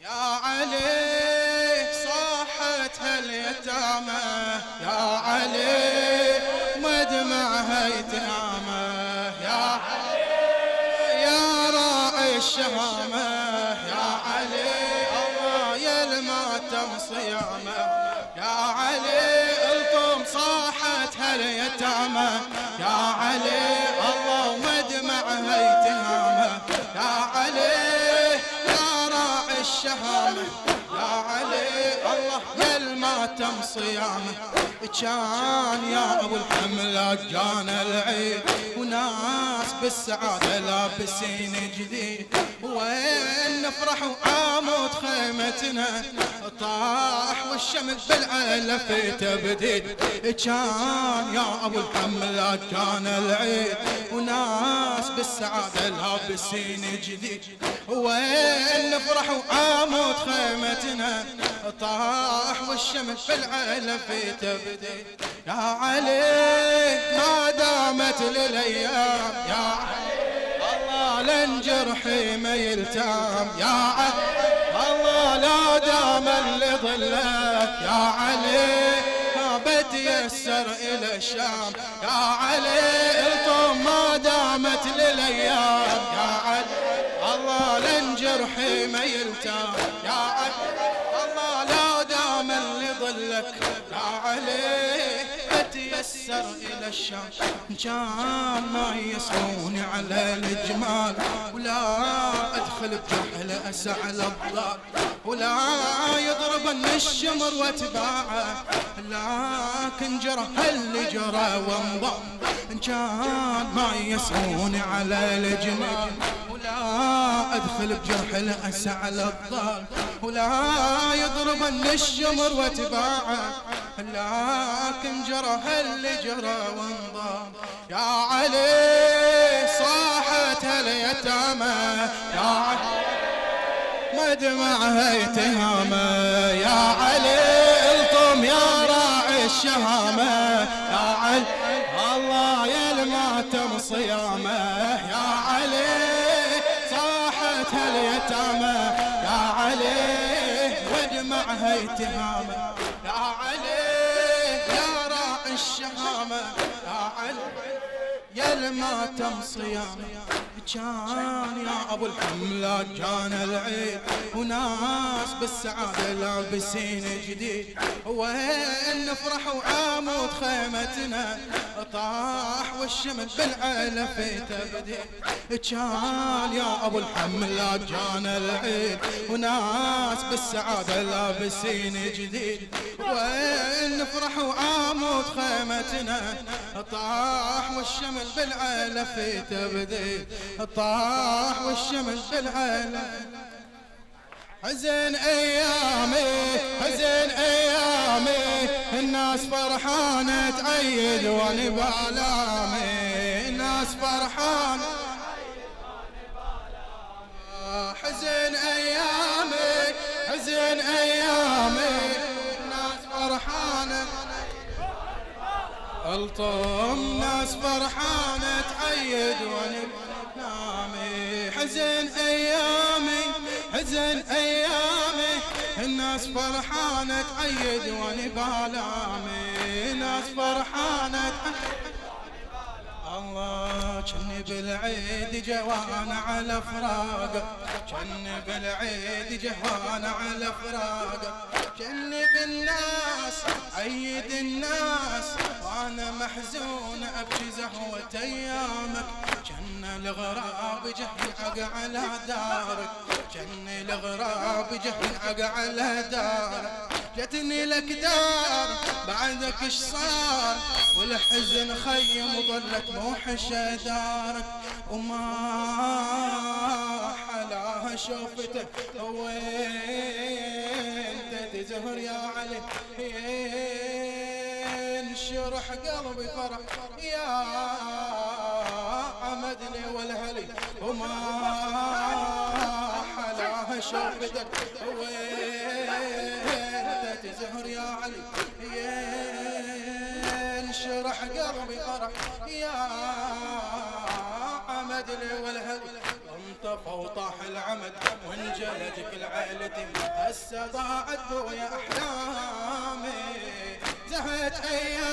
يا علي صاحت هاليتامى، يا علي مدمعها يتامى، يا علي يا راعي الشهامة، يا علي الله يا الماتم صيامة، يا علي القم صاحت هاليتامى، يا علي الله مدمعها يتامى، يا علي الشهامة، يا علي الله يا الماتم صيامه. كان يا ابو الحملات جانا العيد وناس بالسعاده لابسين جديد، وين نفرح وعامود خيمتنا طاح والشمس بالعلف تبديد. كان يا ابو الحملات جانا العيد وناس بالسعاده لابسين جديد، وين نفرح وعامود خيمتنا طاح والشمس بالعلف تبديد. يا علي ما دامت للايام، يا علي الله لن جرحي ما يلتام، يا علي الله لا دام اللي ظلك، يا علي ما بتيسر الى الشام، يا علي الطم ما دامت للايام، يا علي الله لن جرحي ما يلتام، يا علي الله لا دام اللي ظلك، يا علي اتيسر الى الشام. كان ما يصحوني على الجمال ولا ادخل بجحل اسعى الضال، ولا يضربن الشمر واتباعه، لكن جرى اللي جرى وانضم. كان ما يصحوني على الجمال ولا ادخل بجرح الاسى على الضال، ولا يضربن الشمر واتباعه، لكن جرى اللي جرى وانضام. يا علي صاحت هاليتامى، يا علي مدمعها يتهامى، يا علي القم يا راعي الشهامة، يا علي الله يا الماتم صيامه، يا علي صاحت هاليتامى، يا علي ودمعها يتهامى، يا علي يا راعي الشهامة، يا علي يا الماتم صيامه. كان يا ابو الحملات جانا العيد وناس بالسعاده لابسين جديد، وين نفرح وعامود خيمتنا طاح والشمس بالعلف تبديد. كان يا ابو الحملات جانا العيد وناس بالسعاده لابسين جديد، وين نفرح وعامود خيمتنا طاح والشمس بالعلف تبديد، طاح والشمس بالعلف. حزن ايامي حزن ايامي الناس فرحانه تعيد وانا بالامي، الناس فرحانه حزن ايامي حزن ايامي الناس فرحانه الطم، ناس فرحانه تعيد وانا بالامي. حزن ايامي حزن ايامي الناس فرحانه تعيد وانا بالامي، ناس فرحانه تعيد. الله جني بالعيد جوانا على فراق، جني بالعيد جوانا على فراق، جني بالناس عيد الناس وانا محزون ابكي زهوة ايامك. جن الغراب جهي على دارك، جن الغراب جهي على دارك، جتني لك دار بعدك اش صار والحزن خيم وظلت موحشة دارك، وما حلاها شوفتك وين تزهر يا علي ينشرح قلبي فرح يا عمدني والهلي، وما حلاها شوفتك وين تزهر يا علي ينشرح قلبي فرح يا عمدني والهلي. انطفى وطاح العمد وانجلد كل عائلتي هسه ضاعت بويا احلامي زهت ايام